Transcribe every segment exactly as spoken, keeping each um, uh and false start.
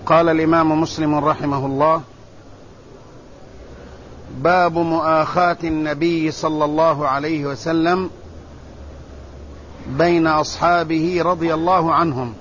قال الإمام مسلم رحمه الله: باب مؤاخاة النبي صلى الله عليه وسلم بين أصحابه رضي الله عنهم.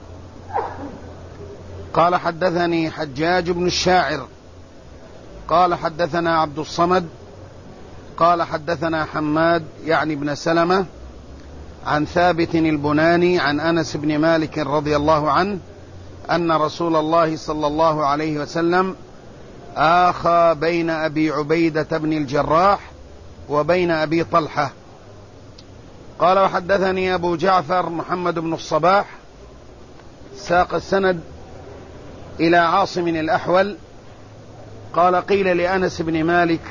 قال: حدثني حجاج بن الشاعر قال حدثنا عبد الصمد قال حدثنا حماد يعني بن سلمة عن ثابت البناني عن أنس بن مالك رضي الله عنه أن رسول الله صلى الله عليه وسلم آخى بين أبي عبيدة بن الجراح وبين أبي طلحة. قال: وحدثني أبو جعفر محمد بن الصباح ساق السند إلى عاصم الأحول قال: قيل لأنس بن مالك: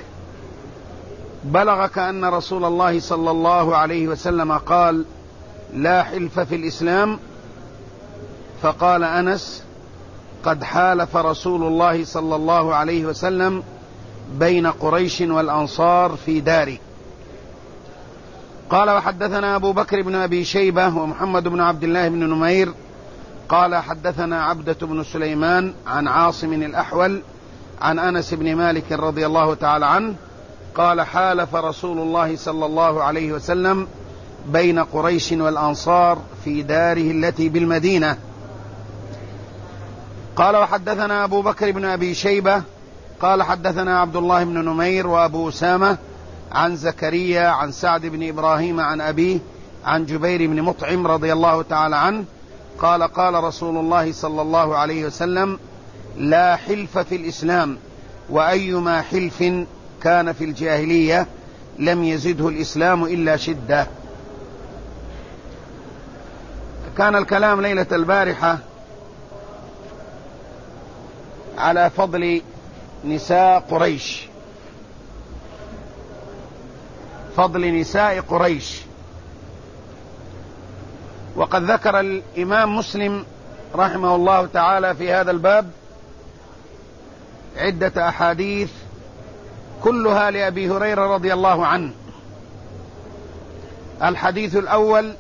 بلغك أن رسول الله صلى الله عليه وسلم قال: لا حلف في الإسلام؟ فقال أنس: قد حالف رسول الله صلى الله عليه وسلم بين قريش والأنصار في داره. قال: وحدثنا أبو بكر بن أبي شيبة ومحمد بن عبد الله بن نمير قال حدثنا عبدة بن سليمان عن عاصم الأحول عن أنس بن مالك رضي الله تعالى عنه قال: حالف رسول الله صلى الله عليه وسلم بين قريش والأنصار في داره التي بالمدينة. قال: وحدثنا أبو بكر بن أبي شيبة قال حدثنا عبد الله بن نمير وأبو أسامة عن زكريا عن سعد بن إبراهيم عن أبيه عن جبير بن مطعم رضي الله تعالى عنه قال: قال رسول الله صلى الله عليه وسلم: لا حلف في الإسلام، وأيما حلف كان في الجاهلية لم يزده الإسلام إلا شدة. كان الكلام ليلة البارحة على فضل نساء قريش، فضل نساء قريش. وقد ذكر الإمام مسلم رحمه الله تعالى في هذا الباب عدة أحاديث كلها لأبي هريرة رضي الله عنه. الحديث الأول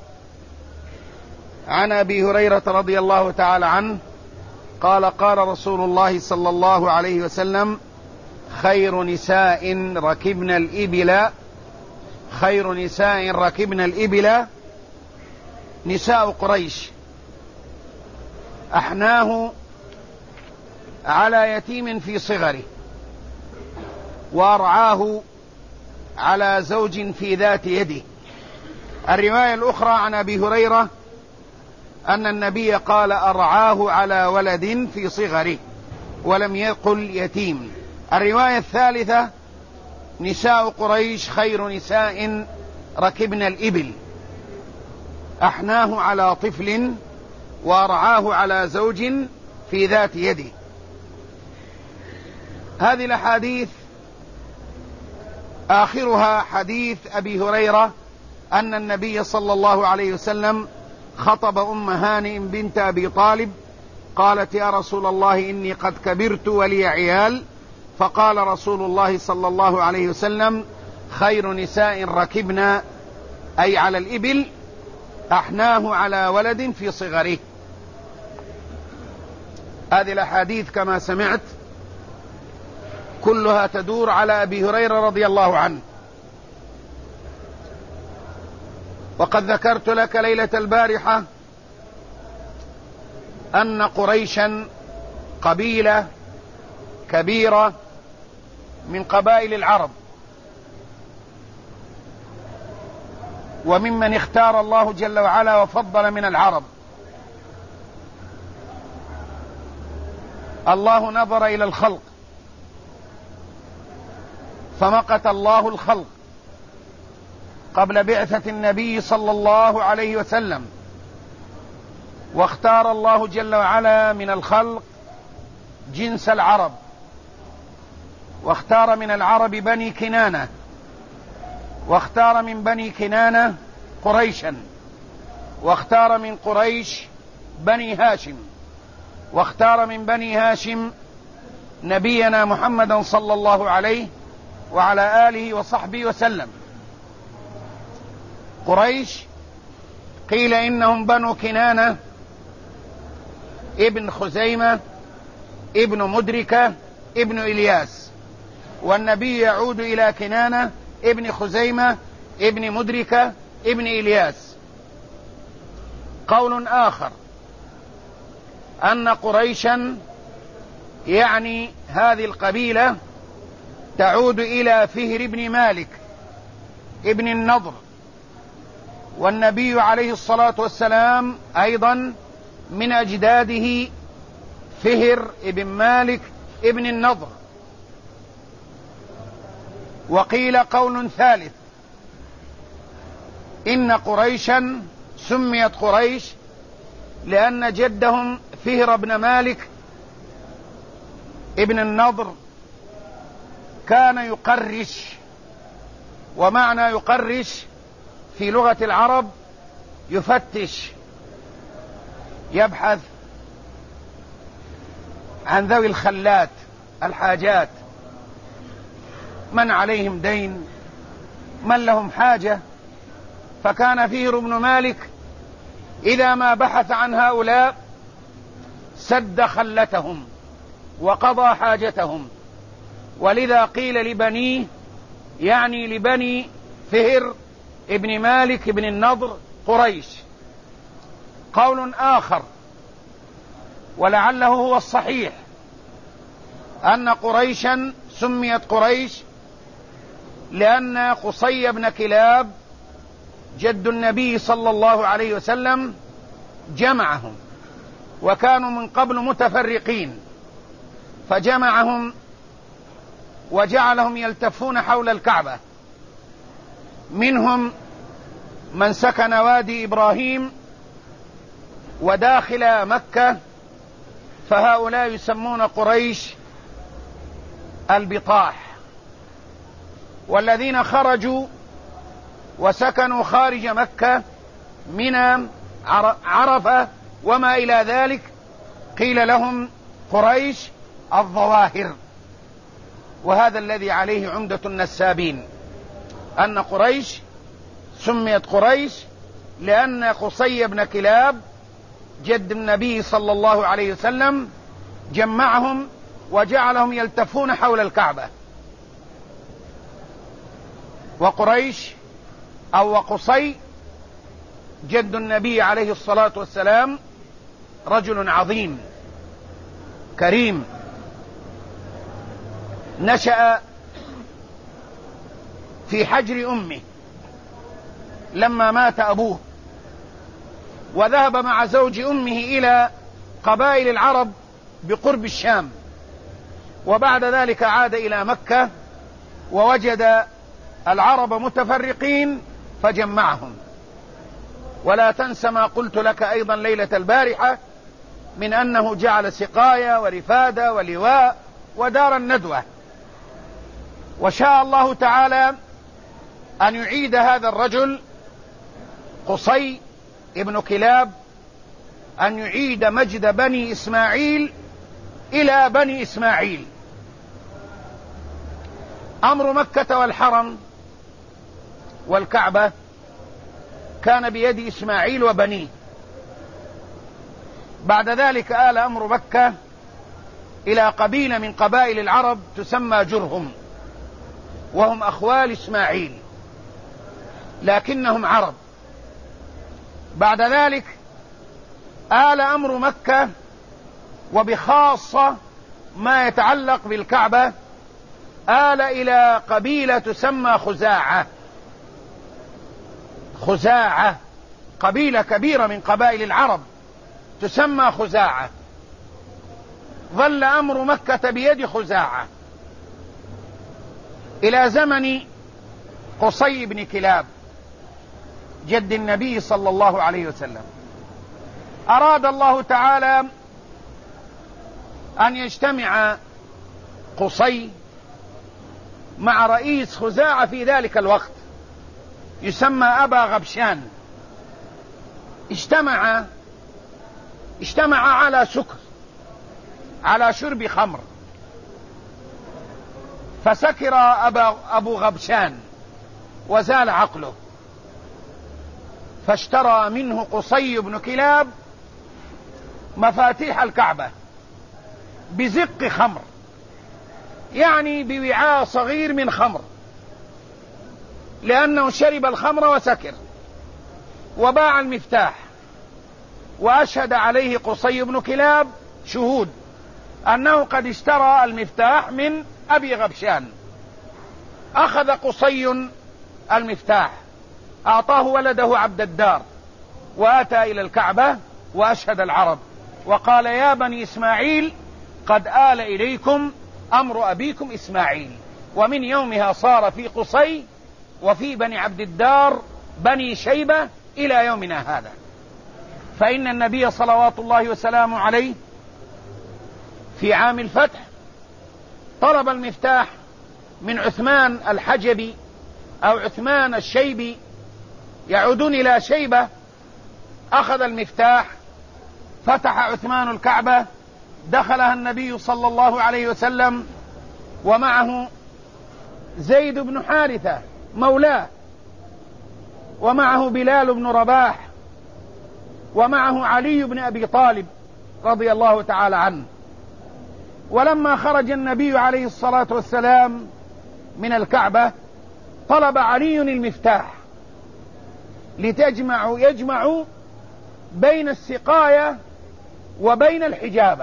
عن أبي هريرة رضي الله تعالى عنه قال: قال رسول الله صلى الله عليه وسلم: خير نساء ركبن الإبل خير نساء ركبن الإبل نساء قريش، أحناه على يتيم في صغره، وأرعاه على زوج في ذات يده. الرواية الأخرى عن أبي هريرة أن النبي قال: أرعاه على ولد في صغره، ولم يقل يتيم. الرواية الثالثة: نساء قريش خير نساء ركبن الإبل، أحناه على طفل وأرعاه على زوج في ذات يده. هذه الأحاديث آخرها حديث أبي هريرة أن النبي صلى الله عليه وسلم خطب أم هانئ بنت أبي طالب قالت: يا رسول الله، إني قد كبرت ولي عيال. فقال رسول الله صلى الله عليه وسلم: خير نساء ركبنا، أي على الإبل، أحناه على ولد في صغره. هذه الأحاديث كما سمعت كلها تدور على أبي هريرة رضي الله عنه. وقد ذكرت لك ليلة البارحة أن قريشا قبيلة كبيرة من قبائل العرب، وممن اختار الله جل وعلا وفضل من العرب. الله نظر إلى الخلق فمقت الله الخلق قبل بعثة النبي صلى الله عليه وسلم، واختار الله جل وعلا من الخلق جنس العرب، واختار من العرب بني كنانة، واختار من بني كنانة قريشا، واختار من قريش بني هاشم، واختار من بني هاشم نبينا محمدا صلى الله عليه وعلى آله وصحبه وسلم. قريش قيل إنهم بنو كنانة ابن خزيمة ابن مدركة ابن إلياس، والنبي يعود إلى كنانة ابن خزيمة ابن مدركة ابن إلياس. قول آخر أن قريشا يعني هذه القبيلة تعود إلى فهر ابن مالك ابن النضر، والنبي عليه الصلاة والسلام أيضا من أجداده فهر ابن مالك ابن النضر. وقيل قول ثالث إن قريشا سميت قريش لأن جدهم فهر بن مالك ابن النضر كان يقرش، ومعنى يقرش في لغة العرب يفتش، يبحث عن ذوي الخلات الحاجات، من عليهم دين، من لهم حاجة. فكان فهر بن مالك إذا ما بحث عن هؤلاء سد خلتهم وقضى حاجتهم، ولذا قيل لبنيه يعني لبني فهر ابن مالك ابن النضر قريش. قول آخر ولعله هو الصحيح أن قريشا سميت قريش لأن قصي بن كلاب جد النبي صلى الله عليه وسلم جمعهم، وكانوا من قبل متفرقين، فجمعهم وجعلهم يلتفون حول الكعبة، منهم من سكن وادي إبراهيم وداخل مكة، فهؤلاء يسمون قريش البطاح. والذين خرجوا وسكنوا خارج مكة من عرفة وما إلى ذلك قيل لهم قريش الظواهر. وهذا الذي عليه عمدة النسابين، أن قريش سميت قريش لأن قصي بن كلاب جد النبي صلى الله عليه وسلم جمعهم وجعلهم يلتفون حول الكعبة. وقريش أو وقصي جد النبي عليه الصلاة والسلام رجل عظيم كريم، نشأ في حجر أمه لما مات أبوه، وذهب مع زوج أمه إلى قبائل العرب بقرب الشام، وبعد ذلك عاد إلى مكة ووجد العرب متفرقين فجمعهم. ولا تنس ما قلت لك أيضا ليلة البارحة من أنه جعل سقاية ورفادة ولواء ودار الندوة. وشاء الله تعالى أن يعيد هذا الرجل قصي ابن كلاب، أن يعيد مجد بني إسماعيل إلى بني إسماعيل. أمر مكة والحرم والكعبة كان بيد إسماعيل وبنيه. بعد ذلك آل أمر مكة إلى قبيلة من قبائل العرب تسمى جرهم، وهم أخوال إسماعيل لكنهم عرب. بعد ذلك آل أمر مكة وبخاصة ما يتعلق بالكعبة آل إلى قبيلة تسمى خزاعة. خزاعة قبيلة كبيرة من قبائل العرب تسمى خزاعة. ظل أمر مكة بيد خزاعة إلى زمن قصي بن كلاب جد النبي صلى الله عليه وسلم. أراد الله تعالى أن يجتمع قصي مع رئيس خزاعة في ذلك الوقت يسمى أبا غبشان. اجتمع اجتمع على سكر، على شرب خمر، فسكر أبا أبو غبشان وزال عقله، فاشترى منه قصي بن كلاب مفاتيح الكعبة بزق خمر، يعني بوعاء صغير من خمر، لأنه شرب الخمر وسكر، وباع المفتاح، وأشهد عليه قصي بن كلاب شهود أنه قد اشترى المفتاح من أبي غبشان. أخذ قصي المفتاح، أعطاه ولده عبد الدار، وأتى إلى الكعبة وأشهد العرب وقال: يا بني إسماعيل قد آل إليكم أمر أبيكم إسماعيل. ومن يومها صار في قصي وفي بني عبد الدار بني شيبة إلى يومنا هذا. فإن النبي صلوات الله وسلامه عليه في عام الفتح طلب المفتاح من عثمان الحجبي أو عثمان الشيبي، يعودون إلى شيبة. أخذ المفتاح، فتح عثمان الكعبة، دخلها النبي صلى الله عليه وسلم ومعه زيد بن حارثة مولاه، ومعه بلال بن رباح، ومعه علي بن أبي طالب رضي الله تعالى عنه. ولما خرج النبي عليه الصلاة والسلام من الكعبة طلب علي المفتاح لتجمع يجمع بين السقاية وبين الحجابة.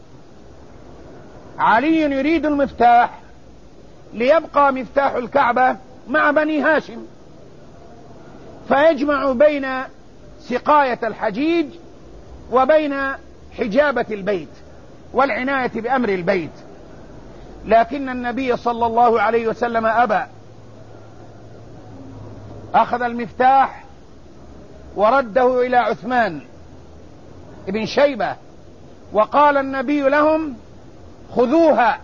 علي يريد المفتاح ليبقى مفتاح الكعبة مع بني هاشم، فيجمع بين سقاية الحجيج وبين حجابة البيت والعناية بأمر البيت. لكن النبي صلى الله عليه وسلم أبى، أخذ المفتاح ورده إلى عثمان ابن شيبة، وقال النبي لهم: خذوها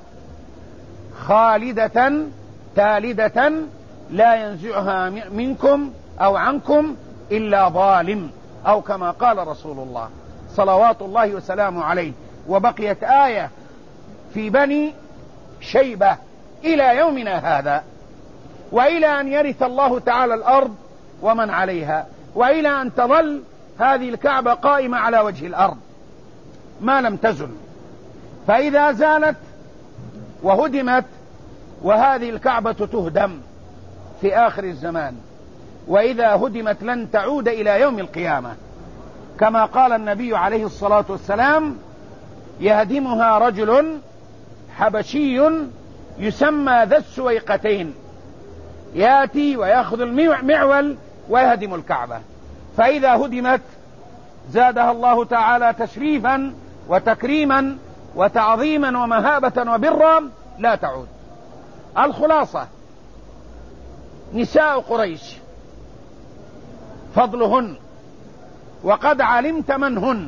خالدة تالدة لا ينزعها منكم أو عنكم إلا ظالم، أو كما قال رسول الله صلوات الله وسلامه عليه. وبقيت آية في بني شيبة إلى يومنا هذا، وإلى أن يرث الله تعالى الأرض ومن عليها، وإلى أن تظل هذه الكعبة قائمة على وجه الأرض ما لم تزل. فإذا زالت وهدمت، وهذه الكعبة تهدم في آخر الزمان، وإذا هدمت لن تعود إلى يوم القيامة، كما قال النبي عليه الصلاة والسلام: يهدمها رجل حبشي يسمى ذا السويقتين، يأتي ويأخذ المعول ويهدم الكعبة. فإذا هدمت زادها الله تعالى تشريفا وتكريما وتعظيما ومهابة وبرا، لا تعود. الخلاصة: نساء قريش فضلهن، وقد علمت من هن.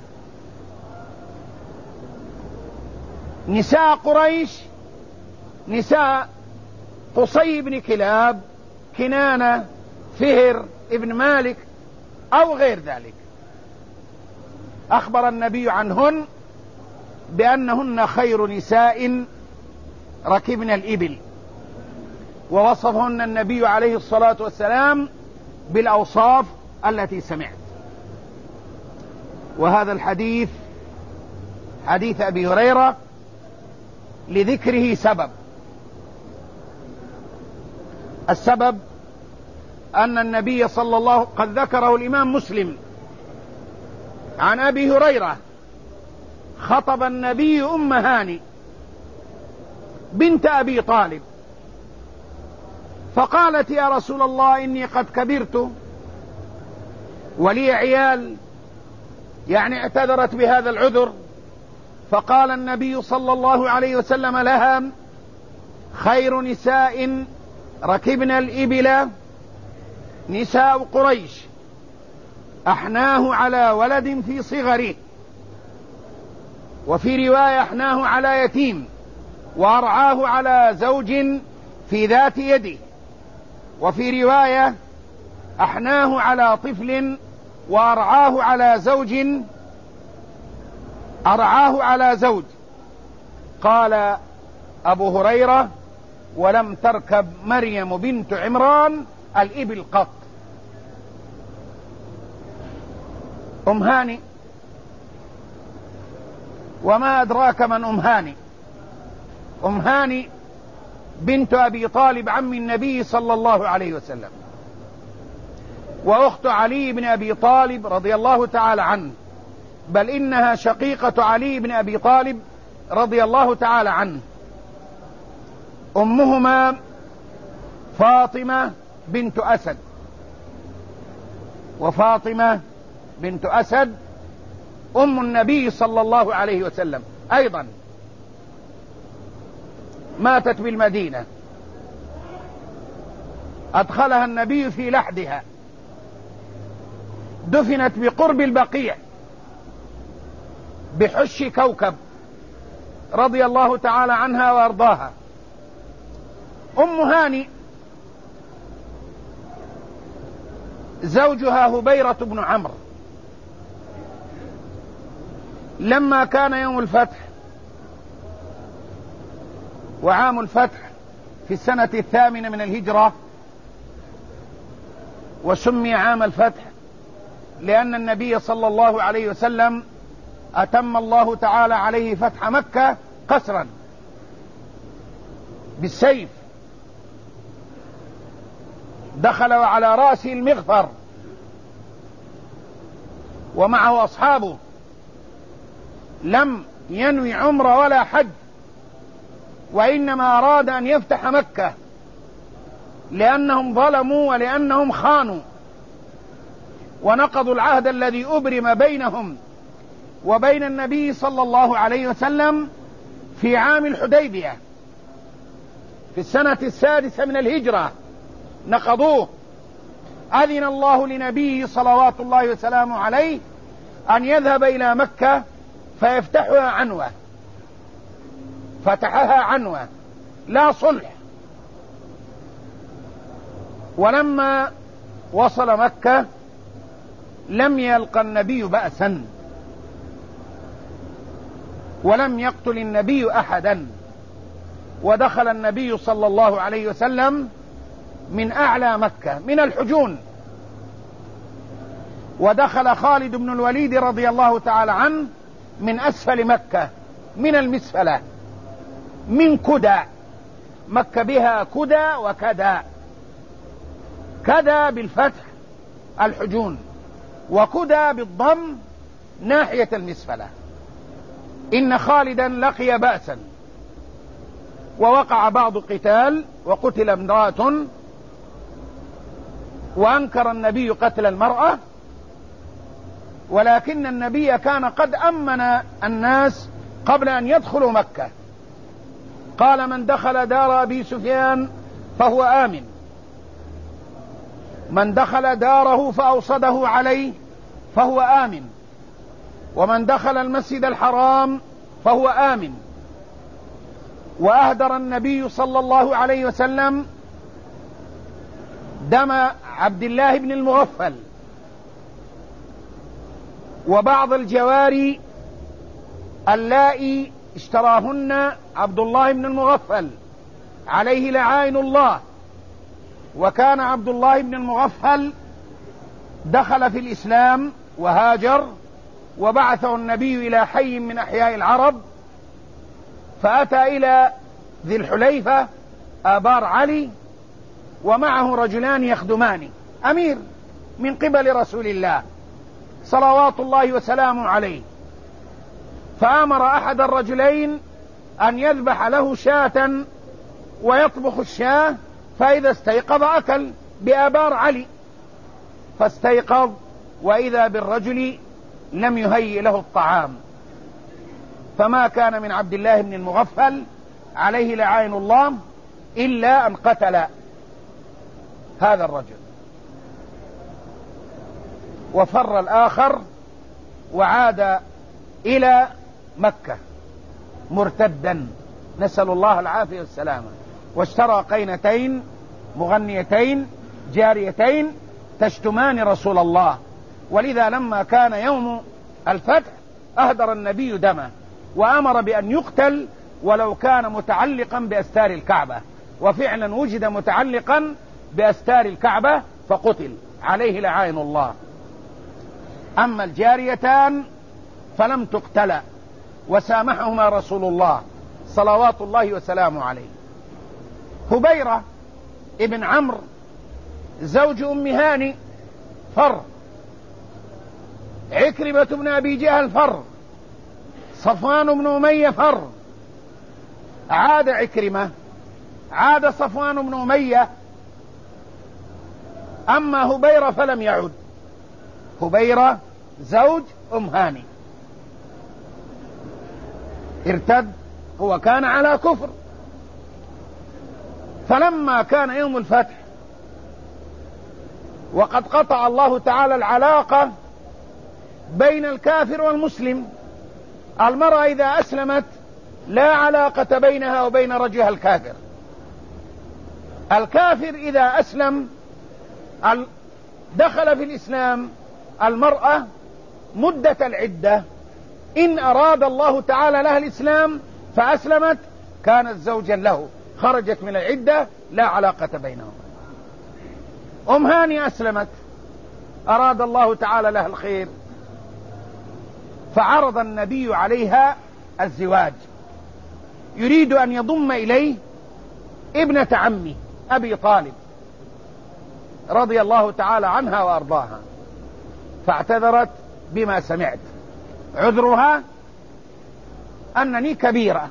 نساء قريش نساء قصي بن كلاب، كنانة، فهر ابن مالك أو غير ذلك. أخبر النبي عنهن بأنهن خير نساء ركبن الإبل، ووصفهن النبي عليه الصلاة والسلام بالأوصاف التي سمعت. وهذا الحديث حديث أبي هريرة لذكره سبب. السبب أن النبي صلى الله عليه وسلم قد ذكره الإمام مسلم عن أبي هريرة: خطب النبي أم هاني بنت أبي طالب فقالت: يا رسول الله إني قد كبرت ولي عيال، يعني اعتذرت بهذا العذر. فقال النبي صلى الله عليه وسلم لها: خير نساء ركبن الإبل نساء قريش، أحناه على ولد في صغره، وفي رواية أحناه على يتيم، وأرعاه على زوج في ذات يده، وفي رواية أحناه على طفل وأرعاه على زوج أرعاه على زوج. قال أبو هريرة: ولم تركب مريم بنت عمران الإبل قط. أم هاني وما أدراك من أم هاني؟ أم هاني بنت أبي طالب عم النبي صلى الله عليه وسلم، وأخت علي بن أبي طالب رضي الله تعالى عنه، بل إنها شقيقة علي بن أبي طالب رضي الله تعالى عنه. أمهما فاطمة بنت أسد، وفاطمة بنت أسد أم النبي صلى الله عليه وسلم أيضا، ماتت بالمدينة، أدخلها النبي في لحدها، دفنت بقرب البقيع بحش كوكب رضي الله تعالى عنها وأرضاها. أم هاني زوجها هبيرة بن عمرو، لما كان يوم الفتح وعام الفتح في السنة الثامنة من الهجرة، وسمي عام الفتح لأن النبي صلى الله عليه وسلم أتم الله تعالى عليه فتح مكة قسرا بالسيف، دخل على رأسه المغفر ومعه أصحابه، لم ينوي عمره ولا حج، وإنما أراد أن يفتح مكة لأنهم ظلموا ولأنهم خانوا ونقضوا العهد الذي أبرم بينهم وبين النبي صلى الله عليه وسلم في عام الحديبية في السنة السادسة من الهجرة، نقضوه. أذن الله لنبيه صلوات الله وسلامه عليه أن يذهب إلى مكة فيفتحها عنوة، فتحها عنوة لا صلح. ولما وصل مكة لم يلقى النبي بأسا، ولم يقتل النبي أحدا، ودخل النبي صلى الله عليه وسلم من أعلى مكة من الحجون، ودخل خالد بن الوليد رضي الله تعالى عنه من أسفل مكة من المسفلة من كدى، مكة بها كدى وكدى، كدى بالفتح الحجون، وكدى بالضم ناحية المسفلة. إن خالدا لقي بأسا، ووقع بعض قتال وقتل امرأة، وأنكر النبي قتل المرأة، ولكن النبي كان قد أمن الناس قبل أن يدخلوا مكة، قال: من دخل دار أبي سفيان فهو آمن، من دخل داره فأوصده عليه فهو آمن، ومن دخل المسجد الحرام فهو آمن. وأهدر النبي صلى الله عليه وسلم دم عبد الله بن المغفل وبعض الجواري اللائي اشتراهن عبد الله بن المغفل عليه لعائن الله. وكان عبد الله بن المغفل دخل في الإسلام وهاجر، وبعثه النبي إلى حي من أحياء العرب، فأتى إلى ذي الحليفة آبار علي ومعه رجلان يخدمان أمير من قبل رسول الله صلوات الله وسلامه عليه، فأمر أحد الرجلين أن يذبح له شاة ويطبخ الشاة، فإذا استيقظ أكل بآبار علي، فاستيقظ وإذا بالرجل لم يهيئ له الطعام، فما كان من عبد الله بن المغفل عليه لعائن الله إلا أن قتل هذا الرجل، وفر الآخر وعاد إلى مكة مرتدا، نسأل الله العافية والسلامة، واشترى قينتين مغنيتين جاريتين تشتمان رسول الله. ولذا لما كان يوم الفتح أهدر النبي دمه وأمر بأن يقتل ولو كان متعلقا بأستار الكعبة، وفعلا وجد متعلقا بأستار الكعبة فقتل عليه لعائن الله. أما الجاريتان فلم تقتلا، وسامحهما رسول الله صلوات الله وسلامه عليه. هبيرة ابن عمرو زوج أم هاني فر، عكرمة بن أبي جهل فر، صفوان بن أمية فر، عاد عكرمة، عاد صفوان بن أمية، أما هبيرة فلم يعد. هبيرة زوج أم هاني ارتد، هو كان على كفر، فلما كان يوم الفتح وقد قطع الله تعالى العلاقة بين الكافر والمسلم، المرأة إذا أسلمت لا علاقة بينها وبين رجلها الكافر. الكافر إذا أسلم دخل في الإسلام، المرأة مدة العدة إن أراد الله تعالى لها الإسلام فأسلمت كانت زوجا له، خرجت من العدة لا علاقة بينهم. أم هاني أسلمت، أراد الله تعالى لها الخير فعرض النبي عليها الزواج، يريد أن يضم إليه ابنة عمه أبي طالب رضي الله تعالى عنها وأرضاها، فاعتذرت بما سمعت، عذرها أنني كبيرة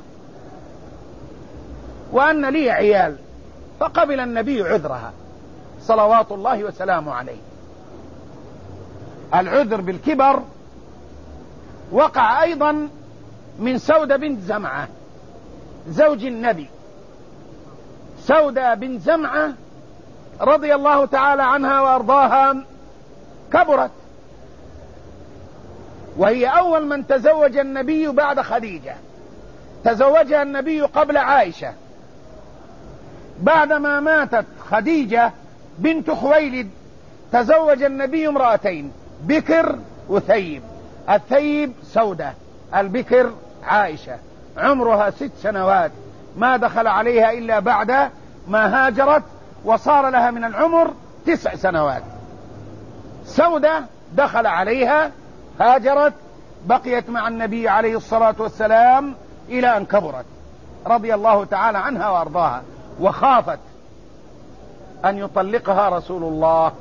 وأن لي عيال، فقبل النبي عذرها صلوات الله وسلامه عليه. العذر بالكبر وقع أيضا من سودة بنت زمعة زوج النبي. سودة بنت زمعة رضي الله تعالى عنها وأرضاها كبرت، وهي أول من تزوج النبي بعد خديجة، تزوجها النبي قبل عائشة. بعدما ماتت خديجة بنت خويلد تزوج النبي امرأتين، بكر وثيب. الثيب سودة، البكر عائشة، عمرها ست سنوات، ما دخل عليها إلا بعد ما هاجرت وصار لها من العمر تسع سنوات. سودة دخل عليها، هاجرت، بقيت مع النبي عليه الصلاة والسلام إلى أن كبرت رضي الله تعالى عنها وأرضاها، وخافت أن يطلقها رسول الله،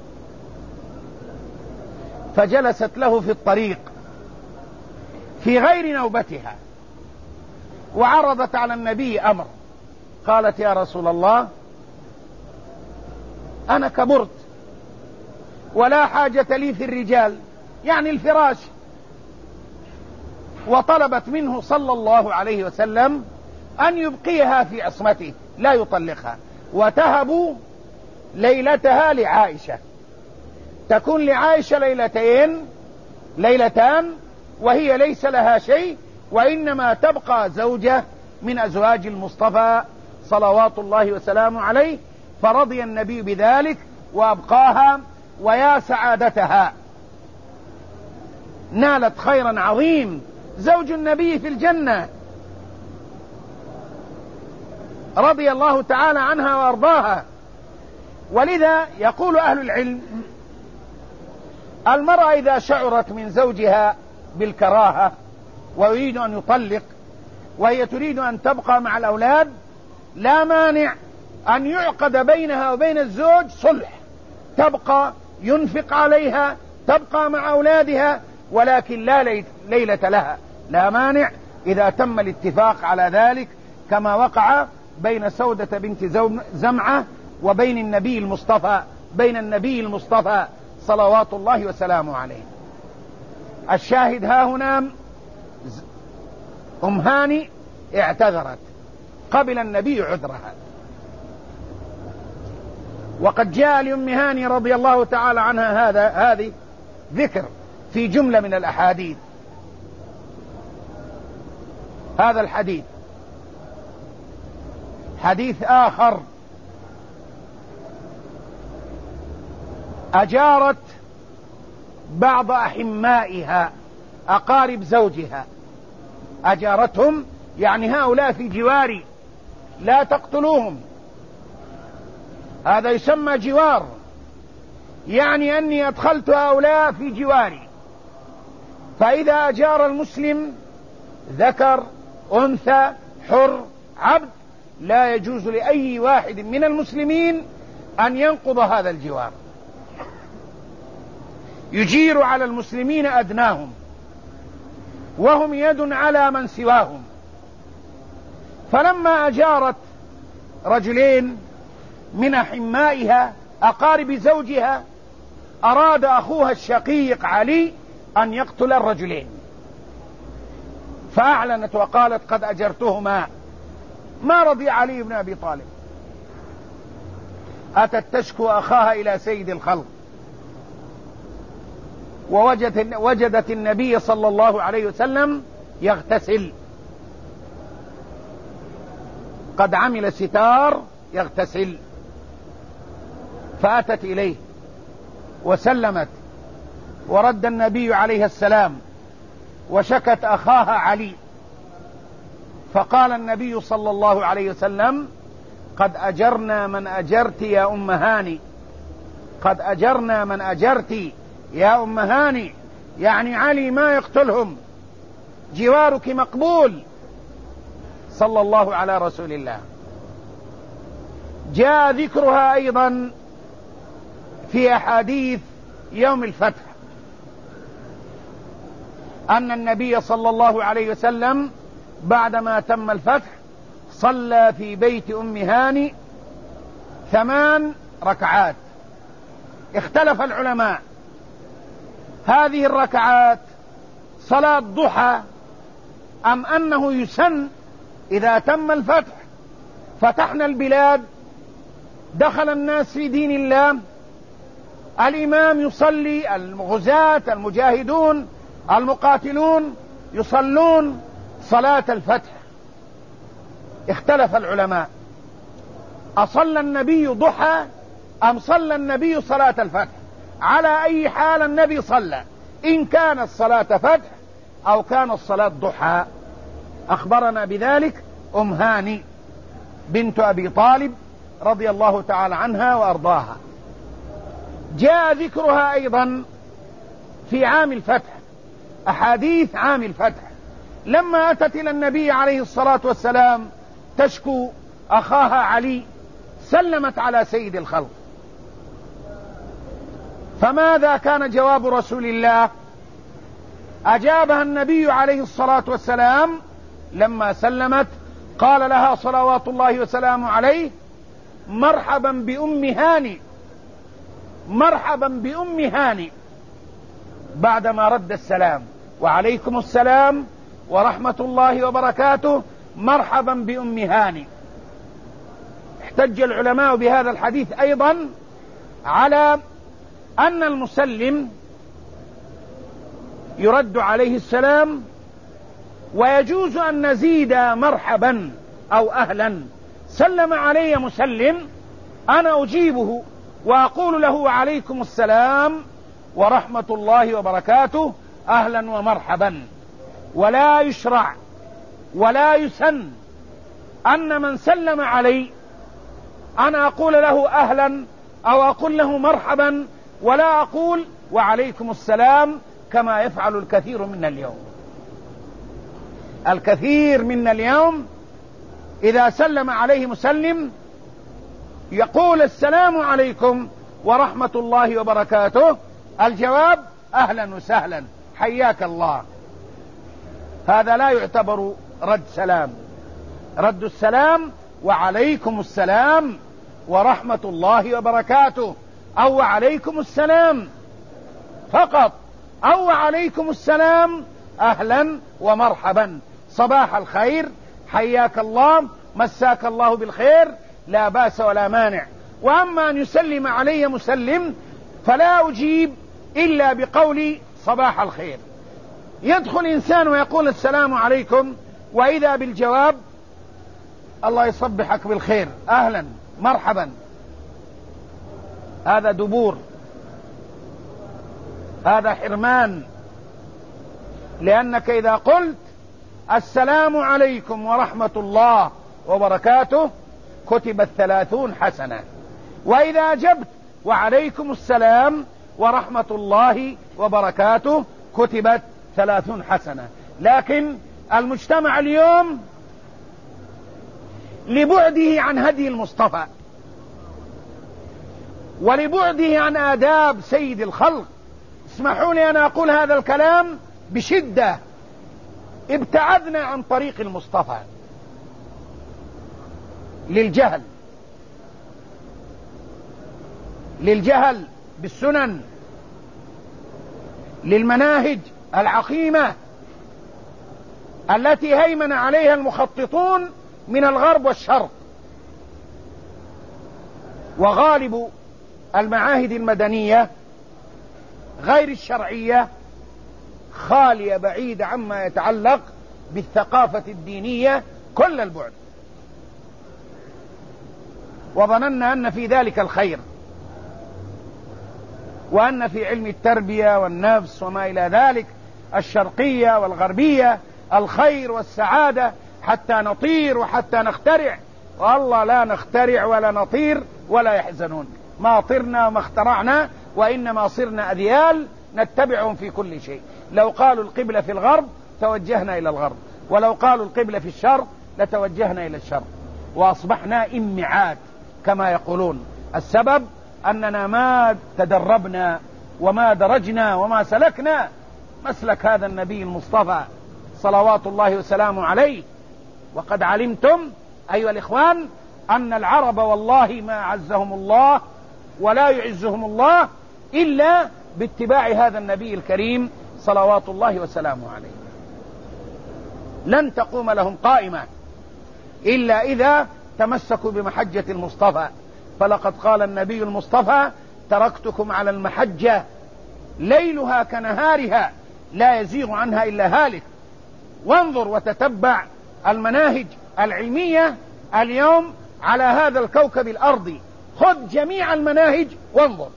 فجلست له في الطريق في غير نوبتها وعرضت على النبي أمر، قالت يا رسول الله أنا كبرت ولا حاجة لي في الرجال، يعني الفراش، وطلبت منه صلى الله عليه وسلم أن يبقيها في عصمته لا يطلقها، وتهب ليلتها لعائشة، تكون لعائشة ليلتين ليلتان وهي ليس لها شيء، وإنما تبقى زوجة من أزواج المصطفى صلوات الله وسلامه عليه. فرضي النبي بذلك وأبقاها، ويا سعادتها، نالت خيرا عظيم، زوج النبي في الجنة رضي الله تعالى عنها وأرضاها. ولذا يقول أهل العلم المرأة إذا شعرت من زوجها بالكراهة ويريد أن يطلق وهي تريد أن تبقى مع الأولاد، لا مانع أن يعقد بينها وبين الزوج صلح، تبقى ينفق عليها، تبقى مع أولادها، ولكن لا ليلة لها، لا مانع إذا تم الاتفاق على ذلك، كما وقع بين سودة بنت زمعة وبين النبي المصطفى بين النبي المصطفى صلوات الله وسلامه عليه. الشاهد ها هنا أم هاني اعتذرت، قبل النبي عذرها. وقد جاء لأم هاني رضي الله تعالى عنها هذا هذه ذكر في جملة من الأحاديث. هذا الحديث حديث آخر، أجارت بعض أحمائها أقارب زوجها، أجارتهم يعني هؤلاء في جواري لا تقتلوهم، هذا يسمى جوار، يعني أني أدخلت هؤلاء في جواري. فإذا أجار المسلم ذكر أنثى حر عبد، لا يجوز لأي واحد من المسلمين أن ينقض هذا الجوار. يجير على المسلمين أدناهم وهم يد على من سواهم. فلما أجارت رجلين من أحمائها أقارب زوجها، أراد أخوها الشقيق علي أن يقتل الرجلين، فأعلنت وقالت قد أجرتهما. ما رضي علي بن أبي طالب، أتت تشكو أخاها إلى سيد الخلق، ووجدت وجدت النبي صلى الله عليه وسلم يغتسل، قد عمل ستار يغتسل، فأتت إليه وسلمت، ورد النبي عليه السلام وشكت أخاها علي، فقال النبي صلى الله عليه وسلم قد أجرنا من أجرت يا أم هاني، قد أجرنا من أجرت يا أم هاني، يعني علي ما يقتلهم، جوارك مقبول. صلى الله على رسول الله. جاء ذكرها أيضا في أحاديث يوم الفتح أن النبي صلى الله عليه وسلم بعدما تم الفتح صلى في بيت أم هاني ثمان ركعات. اختلف العلماء، هذه الركعات صلاة ضحى أم أنه يسن إذا تم الفتح، فتحنا البلاد، دخل الناس في دين الله، الإمام يصلي، الغزاة المجاهدون المقاتلون يصلون صلاة الفتح. اختلف العلماء، أصلى النبي ضحى أم صلى النبي صلاة الفتح؟ على أي حال النبي صلى، إن كانت صلاة فتح أو كانت صلاة ضحى. أخبرنا بذلك أم هاني بنت أبي طالب رضي الله تعالى عنها وأرضاها. جاء ذكرها أيضا في عام الفتح، أحاديث عام الفتح، لما أتت إلى النبي عليه الصلاة والسلام تشكو أخاها علي، سلمت على سيد الخلق. فماذا كان جواب رسول الله؟ أجابها النبي عليه الصلاة والسلام لما سلمت، قال لها صلوات الله وسلامه عليه مرحبا بأم هاني، مرحبا بأم هاني، بعدما رد السلام وعليكم السلام ورحمة الله وبركاته، مرحبا بأم هاني. احتج العلماء بهذا الحديث أيضا على أن المسلم يرد عليه السلام، ويجوز أن نزيد مرحبا أو أهلا. سلم علي مسلم، أنا أجيبه وأقول له عليكم السلام ورحمة الله وبركاته، أهلا ومرحبا. ولا يشرع ولا يسن أن من سلم علي أنا أقول له أهلا أو أقول له مرحبا، ولا أقول وعليكم السلام كما يفعل الكثير منا اليوم. الكثير منا اليوم إذا سلم عليه مسلم يقول السلام عليكم ورحمة الله وبركاته، الجواب أهلا وسهلا حياك الله. هذا لا يعتبر رد سلام. رد السلام وعليكم السلام ورحمة الله وبركاته، أو وعليكم السلام فقط، أو وعليكم السلام أهلا ومرحبا، صباح الخير، حياك الله، مساك الله بالخير، لا بأس ولا مانع. وأما أن يسلم علي مسلم فلا أجيب إلا بقول صباح الخير. يدخل إنسان ويقول السلام عليكم، وإذا بالجواب الله يصبحك بالخير، أهلا مرحبا. هذا دبور، هذا حرمان، لأنك إذا قلت السلام عليكم ورحمة الله وبركاته كتبت ثلاثون حسنة، وإذا أجبت وعليكم السلام ورحمة الله وبركاته كتبت ثلاثون حسنة. لكن المجتمع اليوم لبعده عن هدي المصطفى ولبعده عن آداب سيد الخلق. اسمحوا لي أن أقول هذا الكلام بشدة. ابتعدنا عن طريق المصطفى للجهل للجهل بالسنن، للمناهج العقيمة التي هيمن عليها المخططون من الغرب والشرق. وغالب المعاهد المدنية غير الشرعية خالية بعيدة عما يتعلق بالثقافة الدينية كل البعد، وظننا أن في ذلك الخير، وأن في علم التربية والنفس وما إلى ذلك الشرقية والغربية الخير والسعادة حتى نطير وحتى نخترع. والله لا نخترع ولا نطير ولا يحزنون، ما طرنا وما اخترعنا، وإنما صرنا أذيال نتبعهم في كل شيء. لو قالوا القبلة في الغرب توجهنا إلى الغرب، ولو قالوا القبلة في الشرق لتوجهنا إلى الشرق، وأصبحنا إمعات كما يقولون. السبب أننا ما تدربنا وما درجنا وما سلكنا مسلك هذا النبي المصطفى صلوات الله وسلامه عليه. وقد علمتم أيها الإخوان أن العرب والله ما عزهم الله ولا يعزهم الله إلا باتباع هذا النبي الكريم صلوات الله وسلامه عليه. لن تقوم لهم قائمة إلا إذا تمسكوا بمحجة المصطفى. فلقد قال النبي المصطفى: تركتكم على المحجة ليلها كنهارها لا يزيغ عنها إلا هالك. وانظر وتتبع المناهج العلمية اليوم على هذا الكوكب الأرضي، خذ جميع المناهج وانظر،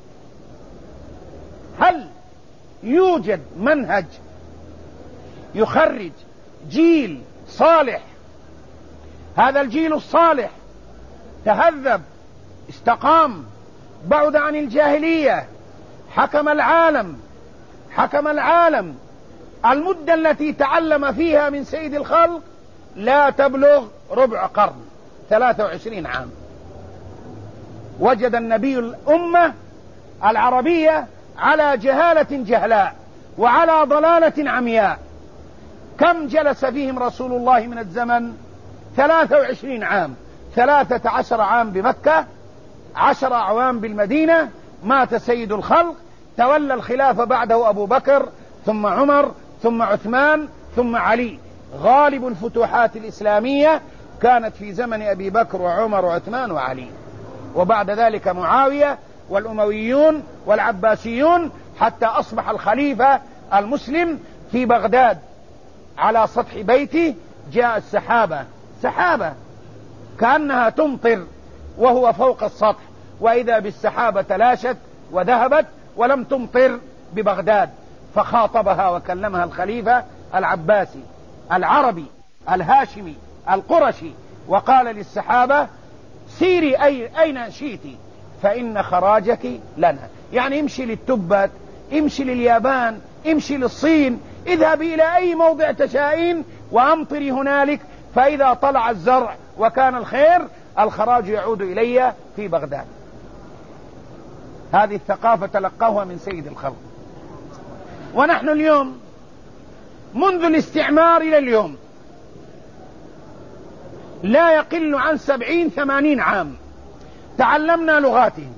هل يوجد منهج يخرج جيل صالح؟ هذا الجيل الصالح تهذب، استقام، بعد عن الجاهلية، حكم العالم حكم العالم المدة التي تعلم فيها من سيد الخلق لا تبلغ ربع قرن، ثلاثة وعشرين عام. وجد النبي الأمة العربية على جهالة جهلاء وعلى ضلالة عمياء. كم جلس فيهم رسول الله من الزمن؟ ثلاثة وعشرين عام، ثلاثة عشر عام بمكة، عشر أعوام بالمدينة. مات سيد الخلق، تولى الخلافة بعده أبو بكر ثم عمر ثم عثمان ثم علي. غالب الفتوحات الإسلامية كانت في زمن أبي بكر وعمر وعثمان وعلي، وبعد ذلك معاوية والأمويون والعباسيون، حتى أصبح الخليفة المسلم في بغداد على سطح بيته جاء السحابة، سحابة كأنها تمطر وهو فوق السطح، وإذا بالسحابة تلاشت وذهبت ولم تمطر ببغداد. فخاطبها وكلمها الخليفة العباسي العربي الهاشمي القرشي، وقال للسحابة: سيري أي أين شئت فإن خراجك لنا. يعني امشي للتبت، امشي لليابان، امشي للصين، اذهبي إلى أي موضع تشائين وأمطري هنالك، فإذا طلع الزرع وكان الخير الخراج يعود إلي في بغداد. هذه الثقافة تلقوها من سيد الخلق. ونحن اليوم منذ الاستعمار إلى اليوم لا يقل عن سبعين ثمانين عام تعلمنا لغاتهم،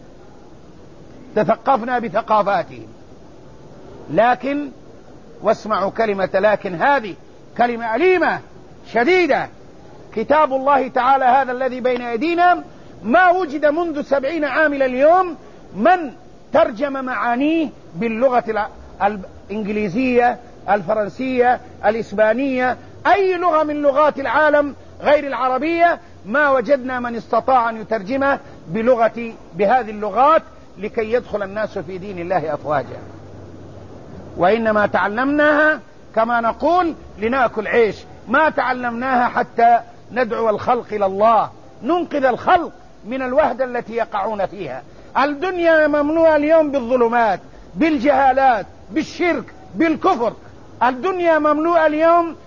تثقفنا بثقافاتهم، لكن واسمعوا كلمة لكن، هذه كلمة أليمة شديدة. كتاب الله تعالى هذا الذي بين أيدينا ما وجد منذ سبعين عام إلى اليوم من ترجم معانيه باللغة الإنجليزية، الفرنسية، الإسبانية، أي لغة من لغات العالم غير العربية، ما وجدنا من استطاع أن يترجمه بلغة بهذه اللغات لكي يدخل الناس في دين الله أفواجا. وإنما تعلمناها كما نقول لنأكل عيش، ما تعلمناها حتى ندعو الخلق إلى الله، ننقذ الخلق من الوهدة التي يقعون فيها. الدنيا مملوءة اليوم بالظلمات، بالجهالات، بالشرك، بالكفر. الدنيا مملوءة اليوم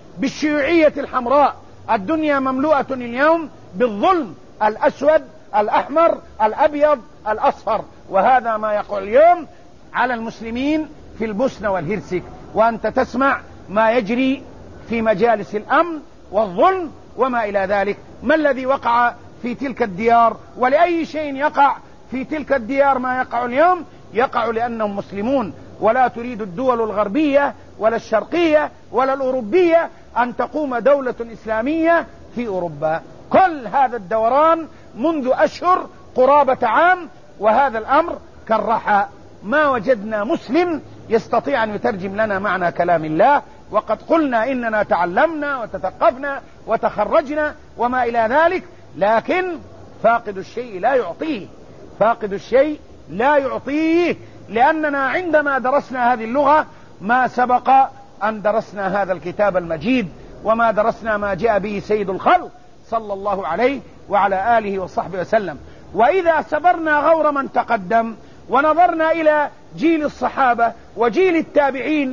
بالشيوعية الحمراء. الدنيا مملوءة اليوم بالظلم الأسود الأحمر الأبيض الأصفر، وهذا ما يقع اليوم على المسلمين في البوسنة والهرسك. وأنت تسمع ما يجري في مجالس الأمن والظلم وما إلى ذلك. ما الذي وقع في تلك الديار؟ ولأي شيء يقع في تلك الديار ما يقع اليوم؟ يقع لأنهم مسلمون، ولا تريد الدول الغربية ولا الشرقية ولا الأوروبية أن تقوم دولة إسلامية في أوروبا. كل هذا الدوران منذ أشهر قرابة عام، وهذا الأمر كالرحى. ما وجدنا مسلم يستطيع أن يترجم لنا معنى كلام الله، وقد قلنا إننا تعلمنا وتثقفنا وتخرجنا وما إلى ذلك، لكن فاقد الشيء لا يعطيه، فاقد الشيء لا يعطيه. لأننا عندما درسنا هذه اللغة ما سبق أن درسنا هذا الكتاب المجيد، وما درسنا ما جاء به سيد الخلق صلى الله عليه وعلى آله وصحبه وسلم. وإذا سبرنا غور من تقدم ونظرنا إلى جيل الصحابة وجيل التابعين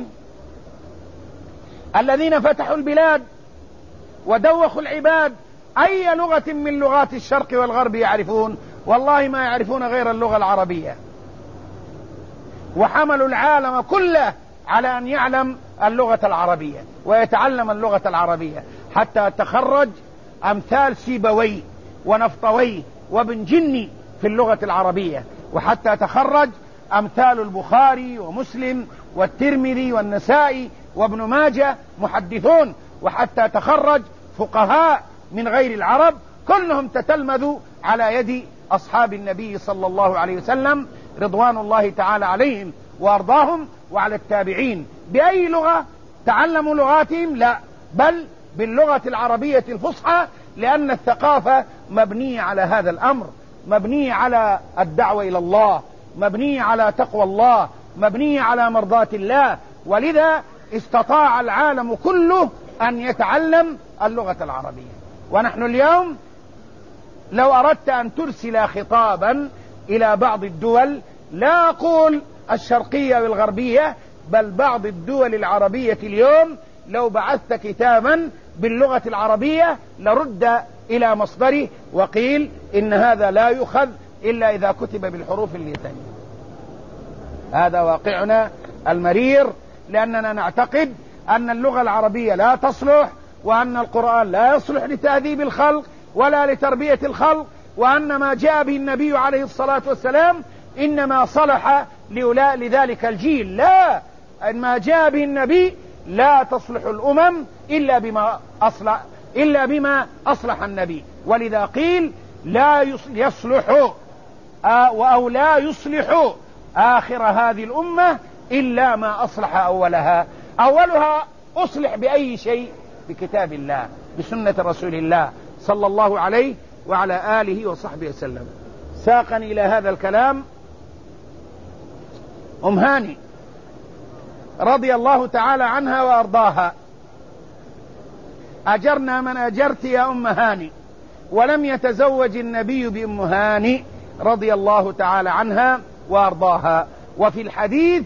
الذين فتحوا البلاد ودوخوا العباد، أي لغة من لغات الشرق والغرب يعرفون؟ والله ما يعرفون غير اللغة العربية، وحملوا العالم كله على أن يعلم اللغة العربية ويتعلم اللغة العربية، حتى تخرج أمثال سيبوي ونفطوي وابن جني في اللغة العربية، وحتى تخرج أمثال البخاري ومسلم والترمذي والنسائي وابن ماجه محدثون، وحتى تخرج فقهاء من غير العرب كلهم تتلمذوا على يد أصحاب النبي صلى الله عليه وسلم رضوان الله تعالى عليهم وأرضاهم، وعلى التابعين. بأي لغة تعلموا لغاتهم؟ لا، بل باللغة العربية الفصحى، لأن الثقافة مبنية على هذا الأمر، مبنية على الدعوة إلى الله، مبنية على تقوى الله، مبنية على مرضاة الله. ولذا استطاع العالم كله أن يتعلم اللغة العربية. ونحن اليوم لو أردت أن ترسل خطابا إلى بعض الدول، لا أقول الشرقية والغربية، بل بعض الدول العربية اليوم، لو بعثت كتابا باللغة العربية لرد إلى مصدره وقيل إن هذا لا يؤخذ إلا إذا كتب بالحروف اللاتينية. هذا واقعنا المرير، لأننا نعتقد أن اللغة العربية لا تصلح، وأن القرآن لا يصلح لتهذيب الخلق ولا لتربية الخلق، وأن ما جاء به النبي عليه الصلاة والسلام إنما صلح لذلك الجيل. لا، ما جاء به النبي لا تصلح الأمم إلا بما أصلح إلا بما أصلح النبي. ولذا قيل لا يصلح أو لا يصلح آخر هذه الأمة إلا ما أصلح أولها. أولها أصلح بأي شيء؟ بكتاب الله، بسنة رسول الله صلى الله عليه وعلى آله وصحبه وسلم. ساقني إلى هذا الكلام أم هاني رضي الله تعالى عنها وأرضاها. أجرنا من أجرت يا أم هاني، ولم يتزوج النبي بأم هاني رضي الله تعالى عنها وأرضاها. وفي الحديث